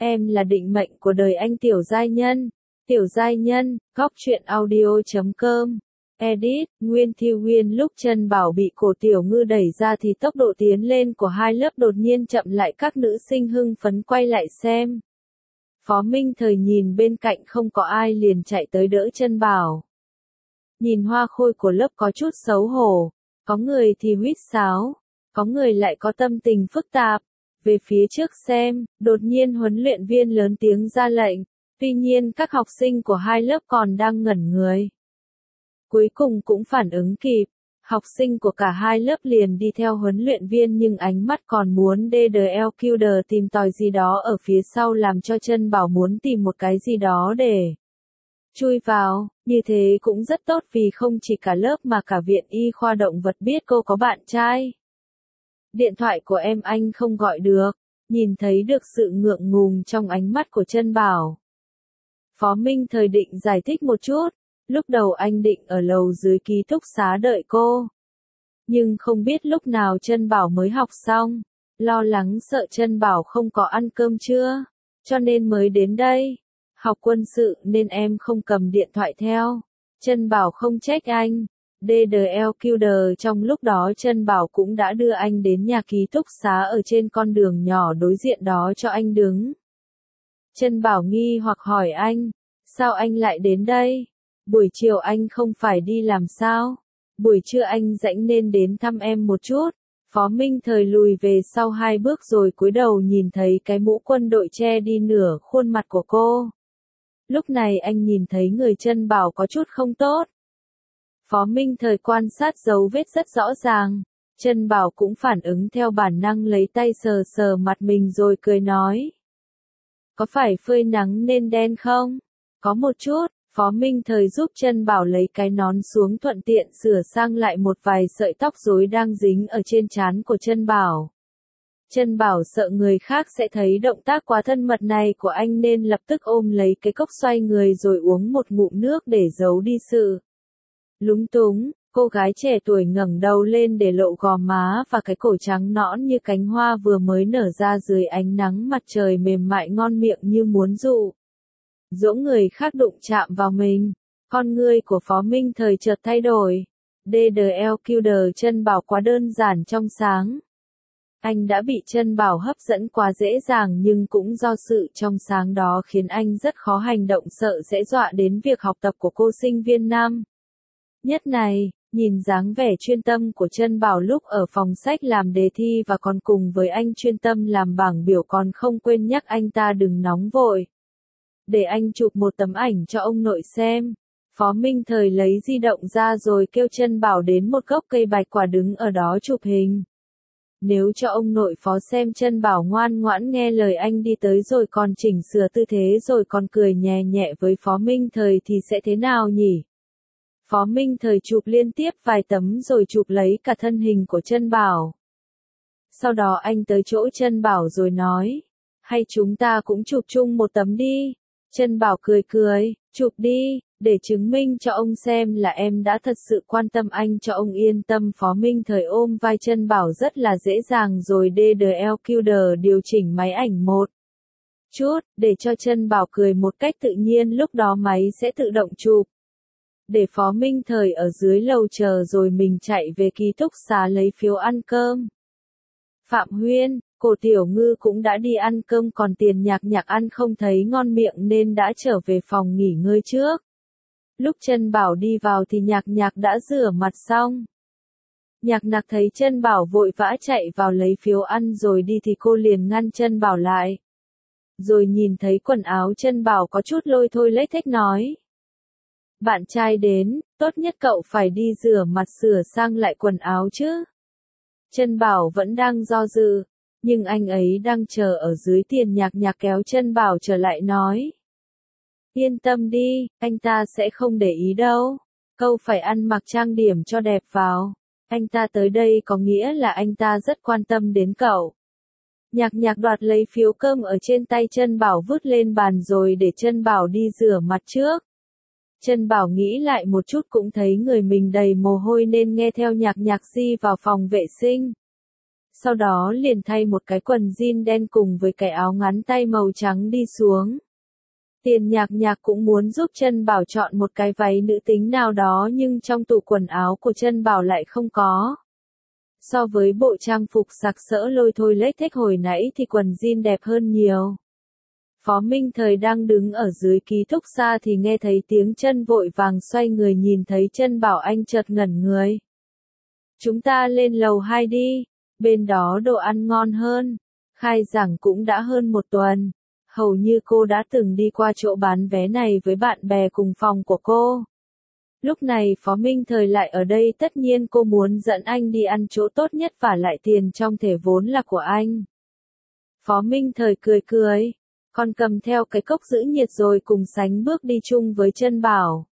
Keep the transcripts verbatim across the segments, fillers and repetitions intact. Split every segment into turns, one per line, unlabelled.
Em là định mệnh của đời anh Tiểu Giai Nhân. Tiểu Giai Nhân, góc truyện audio chấm com. Edit, Nguyên Thi Nguyên. Lúc Trân Bảo bị cổ Tiểu Ngư đẩy ra thì tốc độ tiến lên của hai lớp đột nhiên chậm lại, các nữ sinh hưng phấn quay lại xem. Phó Minh Thời nhìn bên cạnh không có ai liền chạy tới đỡ Trân Bảo. Nhìn hoa khôi của lớp có chút xấu hổ, có người thì huýt sáo, có người lại có tâm tình phức tạp. Về phía trước xem, đột nhiên huấn luyện viên lớn tiếng ra lệnh, tuy nhiên các học sinh của hai lớp còn đang ngẩn người. Cuối cùng cũng phản ứng kịp, học sinh của cả hai lớp liền đi theo huấn luyện viên, nhưng ánh mắt còn muốn đê đờ eo kiu đờ tìm tòi gì đó ở phía sau, làm cho Trân Bảo muốn tìm một cái gì đó để chui vào. Như thế cũng rất tốt vì không chỉ cả lớp mà cả viện y khoa động vật biết cô có bạn trai. Điện thoại của em anh không gọi được, nhìn thấy được sự ngượng ngùng trong ánh mắt của Trân Bảo. Phó Minh Thời định giải thích một chút, lúc đầu anh định ở lầu dưới ký túc xá đợi cô. Nhưng không biết lúc nào Trân Bảo mới học xong, lo lắng sợ Trân Bảo không có ăn cơm trưa, cho nên mới đến đây. Học quân sự nên em không cầm điện thoại theo. Trân Bảo không trách anh. đê đờ eo kiu đờ trong lúc đó Trân Bảo cũng đã đưa anh đến nhà ký túc xá ở trên con đường nhỏ đối diện đó cho anh đứng. Trân Bảo nghi hoặc hỏi anh, sao anh lại đến đây? Buổi chiều anh không phải đi làm sao? Buổi trưa anh rảnh nên đến thăm em một chút. Phó Minh Thời lùi về sau hai bước rồi cúi đầu nhìn thấy cái mũ quân đội che đi nửa khuôn mặt của cô. Lúc này anh nhìn thấy người Trân Bảo có chút không tốt. Phó Minh Thời quan sát dấu vết rất rõ ràng. Trân Bảo cũng phản ứng theo bản năng, lấy tay sờ sờ mặt mình rồi cười nói. Có phải phơi nắng nên đen không? Có một chút. Phó Minh Thời giúp Trân Bảo lấy cái nón xuống, thuận tiện sửa sang lại một vài sợi tóc rối đang dính ở trên trán của Trân Bảo. Trân Bảo sợ người khác sẽ thấy động tác quá thân mật này của anh nên lập tức ôm lấy cái cốc, xoay người rồi uống một ngụm nước để giấu đi sự lúng túng. Cô gái trẻ tuổi ngẩng đầu lên để lộ gò má và cái cổ trắng nõn như cánh hoa vừa mới nở ra dưới ánh nắng mặt trời, mềm mại ngon miệng như muốn dụ dỗ người khác đụng chạm vào mình. Con ngươi của Phó Minh Thời chợt thay đổi. đê đờ eo kiu đờ Trân Bảo quá đơn giản trong sáng. Anh đã bị Trân Bảo hấp dẫn quá dễ dàng, nhưng cũng do sự trong sáng đó khiến anh rất khó hành động, sợ sẽ dọa đến việc học tập của cô sinh viên năm nhất này. Nhìn dáng vẻ chuyên tâm của Trân Bảo lúc ở phòng sách làm đề thi và còn cùng với anh chuyên tâm làm bảng biểu, còn không quên nhắc anh ta đừng nóng vội, để anh chụp một tấm ảnh cho ông nội xem. Phó Minh Thời lấy di động ra rồi kêu Trân Bảo đến một gốc cây bạch quả đứng ở đó chụp hình. Nếu cho ông nội Phó xem Trân Bảo ngoan ngoãn nghe lời anh đi tới rồi còn chỉnh sửa tư thế rồi còn cười nhẹ nhẹ với Phó Minh Thời thì sẽ thế nào nhỉ? Phó Minh Thời chụp liên tiếp vài tấm rồi chụp lấy cả thân hình của Trân Bảo. Sau đó anh tới chỗ Trân Bảo rồi nói, hay chúng ta cũng chụp chung một tấm đi. Trân Bảo cười cười, chụp đi, để chứng minh cho ông xem là em đã thật sự quan tâm anh, cho ông yên tâm. Phó Minh Thời ôm vai Trân Bảo rất là dễ dàng rồi đê đờ eo kiu đờ điều chỉnh máy ảnh một chút, để cho Trân Bảo cười một cách tự nhiên, lúc đó máy sẽ tự động chụp. Để Phó Minh Thời ở dưới lầu chờ rồi mình chạy về ký túc xá lấy phiếu ăn cơm. Phạm Huyên, cô Tiểu Ngư cũng đã đi ăn cơm, còn Tiền Nhạc Nhạc ăn không thấy ngon miệng nên đã trở về phòng nghỉ ngơi trước. Lúc Trân Bảo đi vào thì Nhạc Nhạc đã rửa mặt xong. Nhạc Nhạc thấy Trân Bảo vội vã chạy vào lấy phiếu ăn rồi đi thì cô liền ngăn Trân Bảo lại. Rồi nhìn thấy quần áo Trân Bảo có chút lôi thôi lếch thếch nói. Bạn trai đến, tốt nhất cậu phải đi rửa mặt sửa sang lại quần áo chứ. Trân Bảo vẫn đang do dự, nhưng anh ấy đang chờ ở dưới. Tiền Nhạc Nhạc kéo Trân Bảo trở lại nói. Yên tâm đi, anh ta sẽ không để ý đâu. Cậu phải ăn mặc trang điểm cho đẹp vào. Anh ta tới đây có nghĩa là anh ta rất quan tâm đến cậu. Nhạc Nhạc đoạt lấy phiếu cơm ở trên tay Trân Bảo vứt lên bàn rồi để Trân Bảo đi rửa mặt trước. Trân Bảo nghĩ lại một chút cũng thấy người mình đầy mồ hôi nên nghe theo Nhạc Nhạc đi vào phòng vệ sinh. sau đó liền thay một cái quần jean đen cùng với cái áo ngắn tay màu trắng đi xuống. Tiền Nhạc Nhạc cũng muốn giúp Trân Bảo chọn một cái váy nữ tính nào đó nhưng trong tủ quần áo của Trân Bảo lại không có. So với bộ trang phục sặc sỡ lôi thôi lếch thếch hồi nãy thì quần jean đẹp hơn nhiều. Phó Minh Thời đang đứng ở dưới ký túc xá thì nghe thấy tiếng chân vội vàng xoay người nhìn thấy Trân Bảo anh chợt ngẩn người. Chúng ta lên lầu hai đi, bên đó đồ ăn ngon hơn. Khai giảng cũng đã hơn một tuần. Hầu như cô đã từng đi qua chỗ bán vé này với bạn bè cùng phòng của cô. Lúc này Phó Minh Thời lại ở đây tất nhiên cô muốn dẫn anh đi ăn chỗ tốt nhất và lại tiền trong thẻ vốn là của anh. Phó Minh Thời cười cười, còn cầm theo cái cốc giữ nhiệt rồi cùng sánh bước đi chung với Trân Bảo.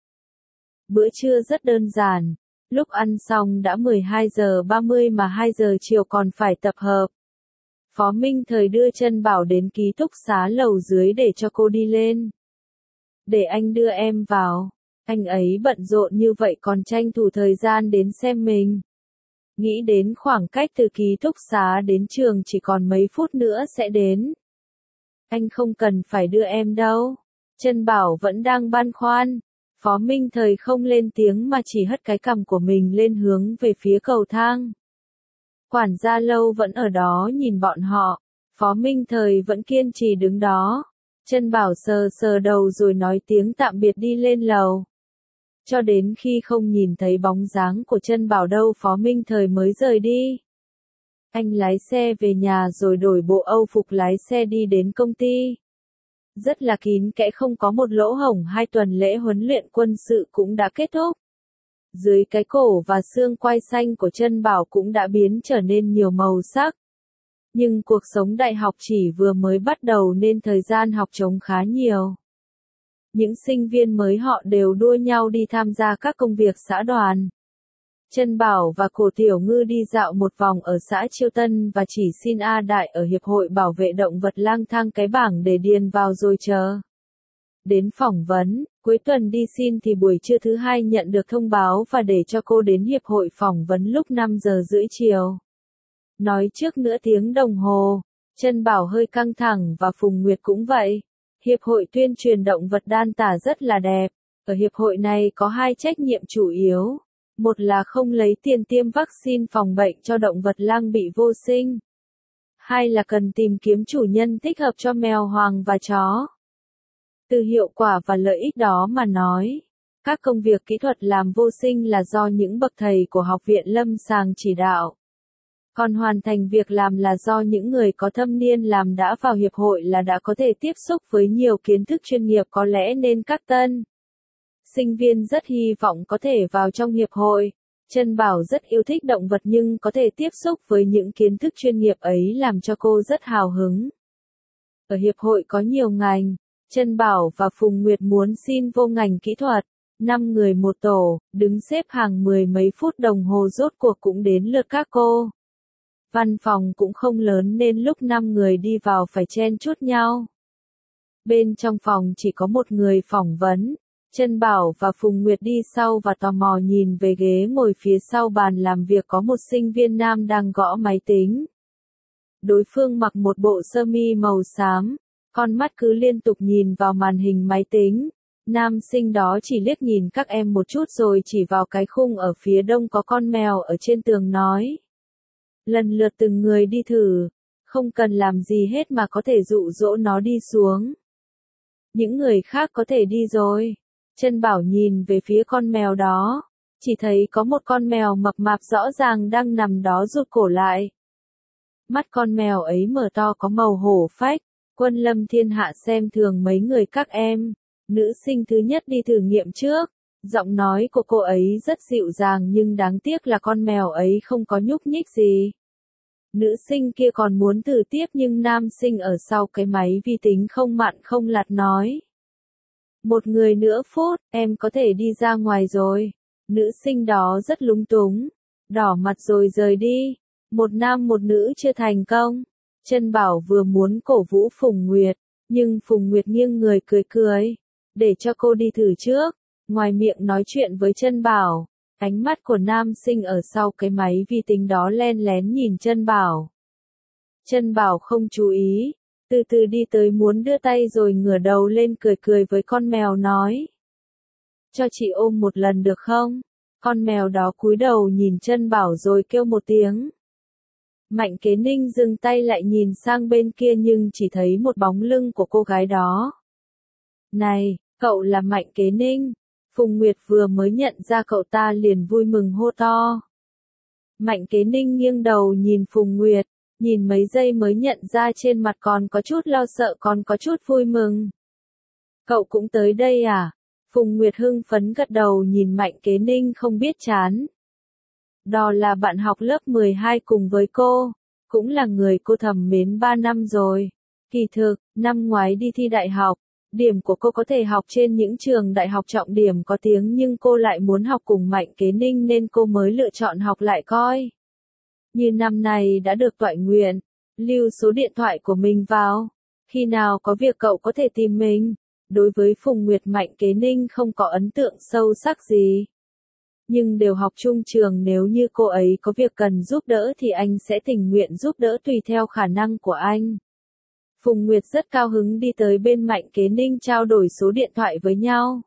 Bữa trưa rất đơn giản, lúc ăn xong đã mười hai giờ ba mươi mà hai giờ chiều còn phải tập hợp. Phó Minh Thời đưa Trân Bảo đến ký túc xá lầu dưới để cho cô đi lên. Để anh đưa em vào, anh ấy bận rộn như vậy còn tranh thủ thời gian đến xem mình. Nghĩ đến khoảng cách từ ký túc xá đến trường chỉ còn mấy phút nữa sẽ đến. Anh không cần phải đưa em đâu. Trân Bảo vẫn đang băn khoăn. Phó Minh Thời không lên tiếng mà chỉ hất cái cằm của mình lên hướng về phía cầu thang. Quản gia lâu vẫn ở đó nhìn bọn họ. Phó Minh Thời vẫn kiên trì đứng đó. Trân Bảo sờ sờ đầu rồi nói tiếng tạm biệt đi lên lầu. Cho đến khi không nhìn thấy bóng dáng của Trân Bảo đâu Phó Minh Thời mới rời đi. Anh lái xe về nhà rồi đổi bộ Âu phục lái xe đi đến công ty. Rất là kín kẽ không có một lỗ hổng. Hai tuần lễ huấn luyện quân sự cũng đã kết thúc. Dưới cái cổ và xương quai xanh của Trân Bảo cũng đã biến trở nên nhiều màu sắc. Nhưng cuộc sống đại học chỉ vừa mới bắt đầu nên thời gian học trống khá nhiều. Những sinh viên mới họ đều đua nhau đi tham gia các công việc xã đoàn. Trân Bảo và Cổ Tiểu Ngư đi dạo một vòng ở xã Chiêu Tân và chỉ xin A Đại ở Hiệp hội Bảo vệ Động vật lang thang cái bảng để điền vào rồi chờ. Đến phỏng vấn, cuối tuần đi xin thì buổi trưa thứ hai nhận được thông báo và để cho cô đến Hiệp hội phỏng vấn lúc năm giờ rưỡi chiều. Nói trước nửa tiếng đồng hồ, Trân Bảo hơi căng thẳng và Phùng Nguyệt cũng vậy. Hiệp hội tuyên truyền động vật đan tả rất là đẹp. Ở hiệp hội này có hai trách nhiệm chủ yếu. Một là không lấy tiền tiêm vaccine phòng bệnh cho động vật lang bị vô sinh. Hai là cần tìm kiếm chủ nhân thích hợp cho mèo hoàng và chó. Từ hiệu quả và lợi ích đó mà nói, các công việc kỹ thuật làm vô sinh là do những bậc thầy của Học viện Lâm sàng chỉ đạo. Còn hoàn thành việc làm là do những người có thâm niên làm đã vào hiệp hội là đã có thể tiếp xúc với nhiều kiến thức chuyên nghiệp có lẽ nên các tân sinh viên rất hy vọng có thể vào trong hiệp hội. Trân Bảo rất yêu thích động vật nhưng có thể tiếp xúc với những kiến thức chuyên nghiệp ấy làm cho cô rất hào hứng. Ở hiệp hội có nhiều ngành, Trân Bảo và Phùng Nguyệt muốn xin vô ngành kỹ thuật. Năm người một tổ, đứng xếp hàng mười mấy phút đồng hồ rốt cuộc cũng đến lượt các cô. Văn phòng cũng không lớn nên lúc năm người đi vào phải chen chúc nhau. Bên trong phòng chỉ có một người phỏng vấn. Trân Bảo và Phùng Nguyệt đi sau và tò mò nhìn về ghế ngồi phía sau bàn làm việc có một sinh viên nam đang gõ máy tính. Đối phương mặc một bộ sơ mi màu xám, con mắt cứ liên tục nhìn vào màn hình máy tính. Nam sinh đó chỉ liếc nhìn các em một chút rồi chỉ vào cái khung ở phía đông có con mèo ở trên tường nói. Lần lượt từng người đi thử, không cần làm gì hết mà có thể dụ dỗ nó đi xuống. Những người khác có thể đi rồi. Trân Bảo nhìn về phía con mèo đó, chỉ thấy có một con mèo mập mạp rõ ràng đang nằm đó rụt cổ lại. Mắt con mèo ấy mở to có màu hổ phách, Quân Lâm thiên hạ xem thường mấy người các em. Nữ sinh thứ nhất đi thử nghiệm trước, giọng nói của cô ấy rất dịu dàng nhưng đáng tiếc là con mèo ấy không có nhúc nhích gì. Nữ sinh kia còn muốn thử tiếp nhưng nam sinh ở sau cái máy vi tính không mặn không lạt nói. Một người nữa phút, em có thể đi ra ngoài rồi. Nữ sinh đó rất lúng túng, đỏ mặt rồi rời đi. Một nam một nữ chưa thành công. Trân Bảo vừa muốn cổ vũ Phùng Nguyệt, nhưng Phùng Nguyệt nghiêng người cười cười, để cho cô đi thử trước. Ngoài miệng nói chuyện với Trân Bảo, Ánh mắt của nam sinh ở sau cái máy vi tính đó len lén nhìn Trân Bảo. Trân Bảo không chú ý, từ từ đi tới muốn đưa tay rồi ngửa đầu lên cười cười với con mèo nói. Cho chị ôm một lần được không? Con mèo đó cúi đầu nhìn Trân Bảo rồi kêu một tiếng. Mạnh Kế Ninh dừng tay lại nhìn sang bên kia nhưng chỉ thấy một bóng lưng của cô gái đó. Này, cậu là Mạnh Kế Ninh. Phùng Nguyệt vừa mới nhận ra cậu ta liền vui mừng hô to. Mạnh Kế Ninh nghiêng đầu nhìn Phùng Nguyệt, nhìn mấy giây mới nhận ra trên mặt còn có chút lo sợ còn có chút vui mừng. Cậu cũng tới đây à? Phùng Nguyệt hưng phấn gật đầu nhìn Mạnh Kế Ninh không biết chán. Đó là bạn học lớp mười hai cùng với cô, cũng là người cô thầm mến ba năm rồi. Kỳ thực, năm ngoái đi thi đại học, điểm của cô có thể học trên những trường đại học trọng điểm có tiếng nhưng cô lại muốn học cùng Mạnh Kế Ninh nên cô mới lựa chọn học lại coi. Như năm này đã được toại nguyện, lưu số điện thoại của mình vào. Khi nào có việc cậu có thể tìm mình. Đối với Phùng Nguyệt Mạnh Kế Ninh không có ấn tượng sâu sắc gì. Nhưng đều học chung trường nếu như cô ấy có việc cần giúp đỡ thì anh sẽ tình nguyện giúp đỡ tùy theo khả năng của anh. Phùng Nguyệt rất cao hứng đi tới bên Mạnh Kế Ninh trao đổi số điện thoại với nhau.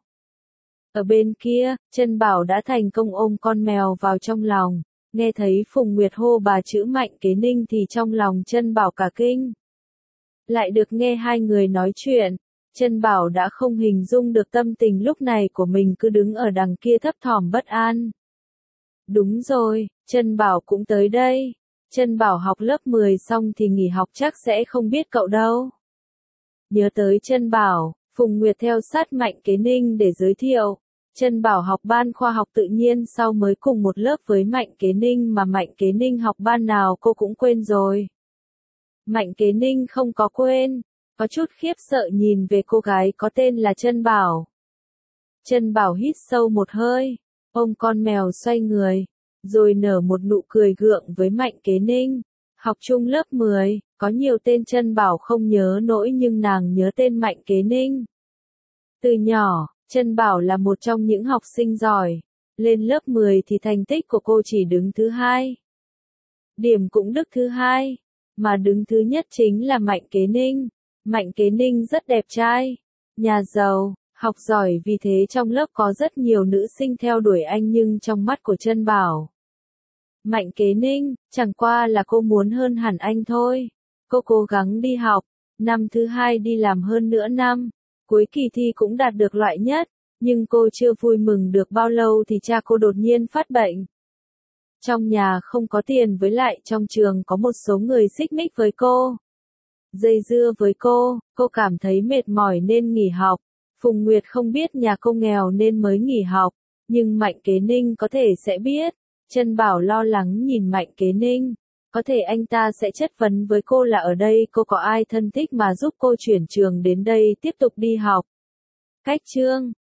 Ở bên kia, Trân Bảo đã thành công ôm con mèo vào trong lòng. Nghe thấy Phùng Nguyệt hô bà chữ Mạnh Kế Ninh thì trong lòng Trân Bảo cả kinh. Lại được nghe hai người nói chuyện, Trân Bảo đã không hình dung được tâm tình lúc này của mình cứ đứng ở đằng kia thấp thỏm bất an. Đúng rồi, Trân Bảo cũng tới đây. Trân Bảo học lớp mười xong thì nghỉ học chắc sẽ không biết cậu đâu. Nhớ tới Trân Bảo, Phùng Nguyệt theo sát Mạnh Kế Ninh để giới thiệu. Trân Bảo học ban khoa học tự nhiên sau mới cùng một lớp với Mạnh Kế Ninh mà Mạnh Kế Ninh học ban nào cô cũng quên rồi. Mạnh Kế Ninh không có quên, có chút khiếp sợ nhìn về cô gái có tên là Trân Bảo. Trân Bảo hít sâu một hơi, ôm con mèo xoay người, rồi nở một nụ cười gượng với Mạnh Kế Ninh. Học chung lớp mười, có nhiều tên Trân Bảo không nhớ nổi nhưng nàng nhớ tên Mạnh Kế Ninh. Từ nhỏ, Trân Bảo là một trong những học sinh giỏi. Lên lớp mười thì thành tích của cô chỉ đứng thứ hai. Điểm cũng đứng thứ hai, mà đứng thứ nhất chính là Mạnh Kế Ninh. Mạnh Kế Ninh rất đẹp trai, nhà giàu, học giỏi vì thế trong lớp có rất nhiều nữ sinh theo đuổi anh nhưng trong mắt của Trân Bảo. Mạnh Kế Ninh, chẳng qua là cô muốn hơn hẳn anh thôi. Cô cố gắng đi học, năm thứ hai đi làm hơn nửa năm, cuối kỳ thi cũng đạt được loại nhất, nhưng cô chưa vui mừng được bao lâu thì cha cô đột nhiên phát bệnh. Trong nhà không có tiền với lại trong trường có một số người xích mích với cô. Dây dưa với cô, cô cảm thấy mệt mỏi nên nghỉ học. Phùng Nguyệt không biết nhà cô nghèo nên mới nghỉ học, nhưng Mạnh Kế Ninh có thể sẽ biết. Trân Bảo lo lắng nhìn Mạnh Kế Ninh, có thể anh ta sẽ chất vấn với cô là ở đây cô có ai thân thích mà giúp cô chuyển trường đến đây tiếp tục đi học. Cách chương